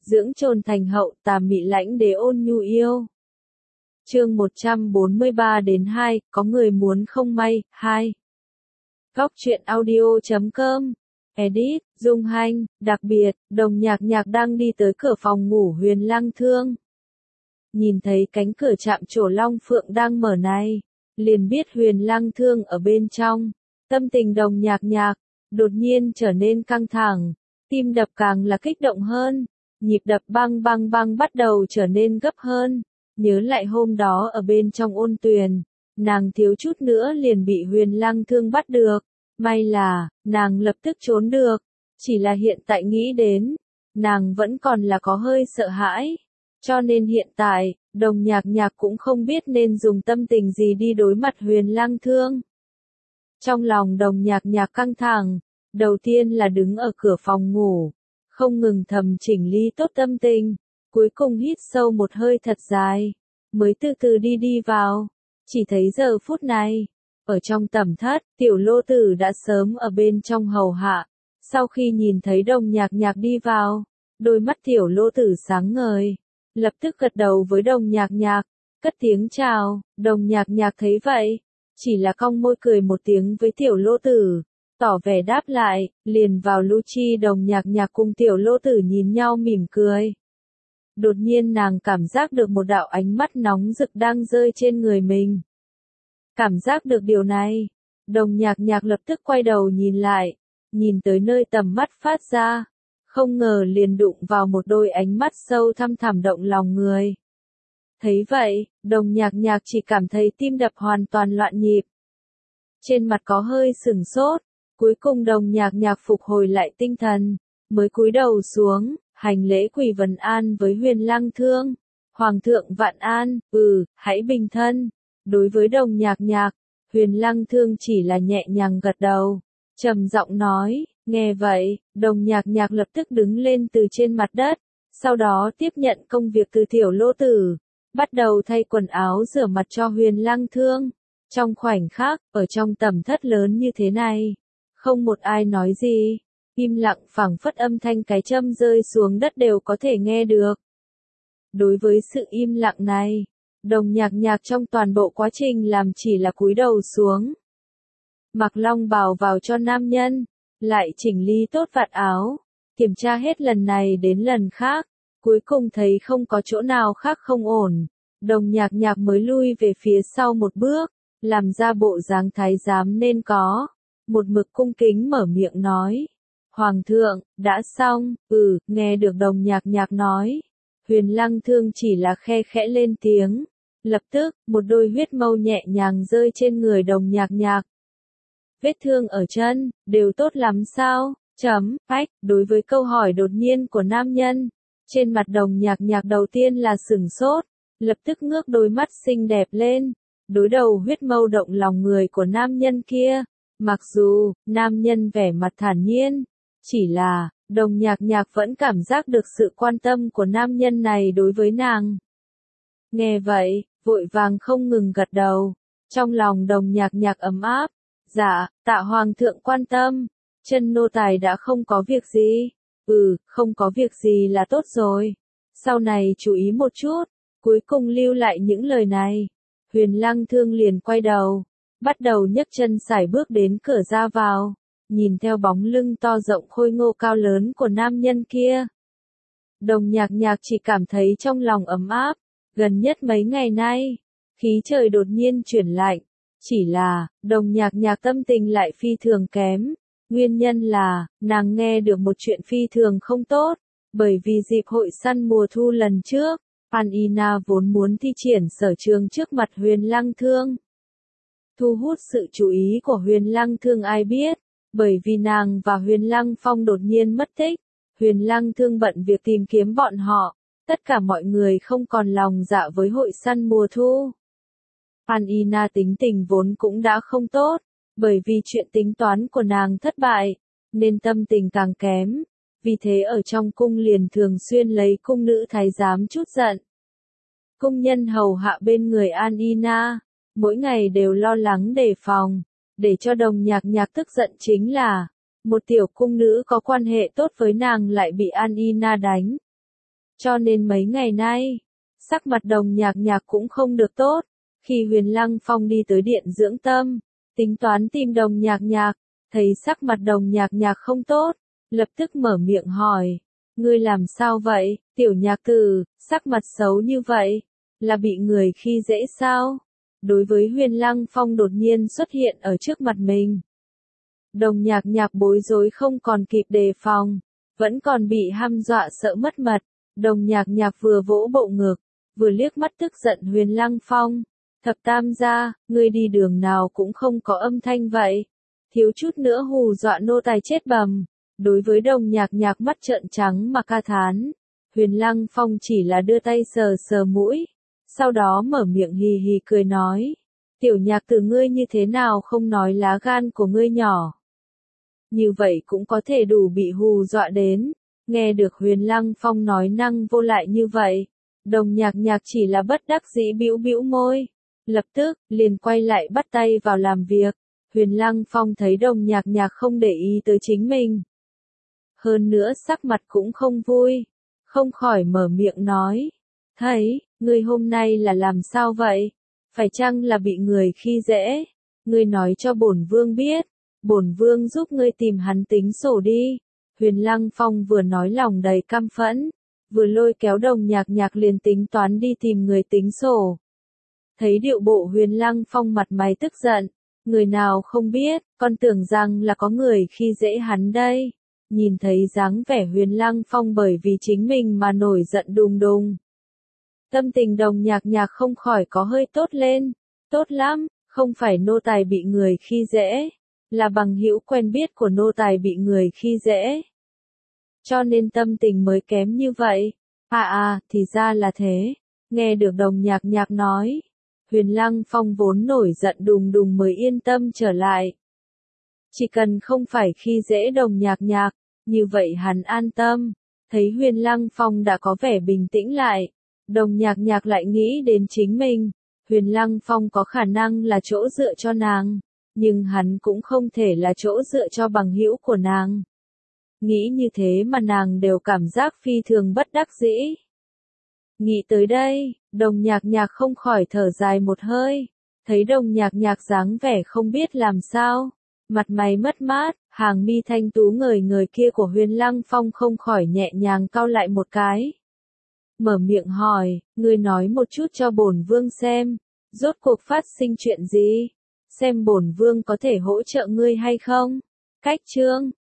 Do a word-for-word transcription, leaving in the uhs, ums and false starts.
dưỡng trồn thành hậu tà mị lãnh đế ôn nhu yêu. Chương một trăm bốn mươi ba đến hai, có người muốn không may, hai. Góc truyện audio chấm com. Edit, Dung Hanh, đặc biệt, Đồng Nhạc Nhạc đang đi tới cửa phòng ngủ Huyền Lăng Thương. Nhìn thấy cánh cửa chạm trổ long phượng đang mở này, liền biết Huyền Lăng Thương ở bên trong. Tâm tình Đồng Nhạc Nhạc đột nhiên trở nên căng thẳng, tim đập càng là kích động hơn, nhịp đập băng băng băng bắt đầu trở nên gấp hơn. Nhớ lại hôm đó ở bên trong ôn tuyền, nàng thiếu chút nữa liền bị Huyền Lăng Thương bắt được. May là, nàng lập tức trốn được. Chỉ là hiện tại nghĩ đến, nàng vẫn còn là có hơi sợ hãi. Cho nên hiện tại, Đồng Nhạc Nhạc cũng không biết nên dùng tâm tình gì đi đối mặt Huyền Lăng Thương. Trong lòng Đồng Nhạc Nhạc căng thẳng, đầu tiên là đứng ở cửa phòng ngủ, không ngừng thầm chỉnh lý tốt tâm tình, cuối cùng hít sâu một hơi thật dài, mới từ từ đi đi vào. Chỉ thấy giờ phút này, ở trong tẩm thất, Tiểu Lô Tử đã sớm ở bên trong hầu hạ. Sau khi nhìn thấy Đồng Nhạc Nhạc đi vào, đôi mắt Tiểu Lô Tử sáng ngời, lập tức gật đầu với Đồng Nhạc Nhạc, cất tiếng chào. Đồng Nhạc Nhạc thấy vậy, chỉ là cong môi cười một tiếng với Tiểu Lô Tử, tỏ vẻ đáp lại, liền vào lưu chi. Đồng Nhạc Nhạc cùng Tiểu Lô Tử nhìn nhau mỉm cười. Đột nhiên nàng cảm giác được một đạo ánh mắt nóng rực đang rơi trên người mình. Cảm giác được điều này, Đồng Nhạc Nhạc lập tức quay đầu nhìn lại, nhìn tới nơi tầm mắt phát ra, không ngờ liền đụng vào một đôi ánh mắt sâu thăm thẳm động lòng người. Thấy vậy, Đồng Nhạc Nhạc chỉ cảm thấy tim đập hoàn toàn loạn nhịp. Trên mặt có hơi sửng sốt, cuối cùng Đồng Nhạc Nhạc phục hồi lại tinh thần, mới cúi đầu xuống, hành lễ quỳ vần an với Huyền Lăng Thương. Hoàng thượng vạn an, ừ, hãy bình thân. Đối với Đồng Nhạc Nhạc, Huyền Lăng Thương chỉ là nhẹ nhàng gật đầu, trầm giọng nói. Nghe vậy, Đồng Nhạc Nhạc lập tức đứng lên từ trên mặt đất, sau đó tiếp nhận công việc từ Tiểu Lô Tử, bắt đầu thay quần áo rửa mặt cho Huyền Lăng Thương. Trong khoảnh khắc, ở trong tẩm thất lớn như thế này, không một ai nói gì, im lặng phảng phất âm thanh cái châm rơi xuống đất đều có thể nghe được. Đối với sự im lặng này, Đồng Nhạc Nhạc trong toàn bộ quá trình làm chỉ là cúi đầu xuống, mặc long bào vào cho nam nhân, lại chỉnh lý tốt vạt áo, kiểm tra hết lần này đến lần khác, cuối cùng thấy không có chỗ nào khác không ổn, Đồng Nhạc Nhạc mới lui về phía sau một bước, làm ra bộ dáng thái giám nên có, một mực cung kính mở miệng nói. Hoàng thượng, đã xong. Ừ, nghe được Đồng Nhạc Nhạc nói, Huyền Lăng Thương chỉ là khe khẽ lên tiếng, lập tức, một đôi huyết mâu nhẹ nhàng rơi trên người Đồng Nhạc Nhạc. Vết thương ở chân, đều tốt lắm sao? Chấm, ách, đối với câu hỏi đột nhiên của nam nhân, trên mặt Đồng Nhạc Nhạc đầu tiên là sửng sốt, lập tức ngước đôi mắt xinh đẹp lên, đối đầu huyết mâu động lòng người của nam nhân kia. Mặc dù, nam nhân vẻ mặt thản nhiên, chỉ là, Đồng Nhạc Nhạc vẫn cảm giác được sự quan tâm của nam nhân này đối với nàng. Nghe vậy, vội vàng không ngừng gật đầu, trong lòng Đồng Nhạc Nhạc ấm áp. Dạ, tạ Hoàng thượng quan tâm, chân nô tài đã không có việc gì. Ừ, không có việc gì là tốt rồi. Sau này chú ý một chút, cuối cùng lưu lại những lời này. Huyền Lăng Thương liền quay đầu, bắt đầu nhấc chân sải bước đến cửa ra vào, nhìn theo bóng lưng to rộng khôi ngô cao lớn của nam nhân kia. Đồng Nhạc Nhạc chỉ cảm thấy trong lòng ấm áp, gần nhất mấy ngày nay, khí trời đột nhiên chuyển lạnh. Chỉ là, Đồng Nhạc Nhạc tâm tình lại phi thường kém, nguyên nhân là, nàng nghe được một chuyện phi thường không tốt, bởi vì dịp hội săn mùa thu lần trước, Anina vốn muốn thi triển sở trường trước mặt Huyền Lăng Thương. Thu hút sự chú ý của Huyền Lăng Thương ai biết, bởi vì nàng và Huyền Lăng Phong đột nhiên mất tích, Huyền Lăng Thương bận việc tìm kiếm bọn họ, tất cả mọi người không còn lòng dạ với hội săn mùa thu. Anina tính tình vốn cũng đã không tốt, bởi vì chuyện tính toán của nàng thất bại, nên tâm tình càng kém, vì thế ở trong cung liền thường xuyên lấy cung nữ thái giám chút giận. Cung nhân hầu hạ bên người Anina, mỗi ngày đều lo lắng đề phòng, để cho Đồng Nhạc Nhạc tức giận chính là, một tiểu cung nữ có quan hệ tốt với nàng lại bị Anina đánh. cho nên mấy ngày nay, sắc mặt Đồng Nhạc Nhạc cũng không được tốt. Khi Huyền Lăng Phong đi tới điện dưỡng tâm, tính toán tìm Đồng Nhạc Nhạc, thấy sắc mặt Đồng Nhạc Nhạc không tốt, lập tức mở miệng hỏi, ngươi làm sao vậy, tiểu nhạc tử, sắc mặt xấu như vậy, là bị người khi dễ sao? Đối với Huyền Lăng Phong đột nhiên xuất hiện ở trước mặt mình, Đồng Nhạc Nhạc bối rối không còn kịp đề phòng, vẫn còn bị hăm dọa sợ mất mật. Đồng Nhạc Nhạc vừa vỗ bộ ngực, vừa liếc mắt tức giận Huyền Lăng Phong. Thập tam gia, ngươi đi đường nào cũng không có âm thanh vậy. Thiếu chút nữa hù dọa nô tài chết bầm. Đối với Đồng Nhạc Nhạc mắt trợn trắng mà ca thán, Huyền Lăng Phong chỉ là đưa tay sờ sờ mũi, sau đó mở miệng hì hì cười nói, tiểu nhạc tử ngươi như thế nào không nói lá gan của ngươi nhỏ. Như vậy cũng có thể đủ bị hù dọa đến. Nghe được Huyền Lăng Phong nói năng vô lại như vậy, Đồng Nhạc Nhạc chỉ là bất đắc dĩ bĩu bĩu môi, lập tức liền quay lại bắt tay vào làm việc. Huyền Lăng Phong thấy Đồng Nhạc Nhạc không để ý tới chính mình, hơn nữa sắc mặt cũng không vui, không khỏi mở miệng nói, thấy, ngươi hôm nay là làm sao vậy? Phải chăng là bị người khi dễ? Ngươi nói cho bổn vương biết, bổn vương giúp ngươi tìm hắn tính sổ đi. Huyền Lăng Phong vừa nói lòng đầy căm phẫn, vừa lôi kéo Đồng Nhạc Nhạc liền tính toán đi tìm người tính sổ. Thấy điệu bộ Huyền Lăng Phong mặt mày tức giận, người nào không biết, con tưởng rằng là có người khi dễ hắn đây. Nhìn thấy dáng vẻ Huyền Lăng Phong bởi vì chính mình mà nổi giận đùng đùng, tâm tình Đồng Nhạc Nhạc không khỏi có hơi tốt lên. Tốt lắm, không phải nô tài bị người khi dễ, là bằng hữu quen biết của nô tài bị người khi dễ, cho nên tâm tình mới kém như vậy. À à, thì ra là thế. Nghe được Đồng Nhạc Nhạc nói, Huyền Lăng Phong vốn nổi giận đùng đùng mới yên tâm trở lại. Chỉ cần không phải khi dễ Đồng Nhạc Nhạc, như vậy hắn an tâm. Thấy Huyền Lăng Phong đã có vẻ bình tĩnh lại, Đồng Nhạc Nhạc lại nghĩ đến chính mình. Huyền Lăng Phong có khả năng là chỗ dựa cho nàng, nhưng hắn cũng không thể là chỗ dựa cho bằng hữu của nàng. Nghĩ như thế mà nàng đều cảm giác phi thường bất đắc dĩ. Nghĩ tới đây, Đồng Nhạc Nhạc không khỏi thở dài một hơi. Thấy Đồng Nhạc Nhạc dáng vẻ không biết làm sao, mặt mày mất mát, hàng mi thanh tú ngời ngời kia của Huyền Lăng Phong không khỏi nhẹ nhàng cau lại một cái. Mở miệng hỏi, ngươi nói một chút cho bổn vương xem, rốt cuộc phát sinh chuyện gì? Xem bổn vương có thể hỗ trợ ngươi hay không? Cách chương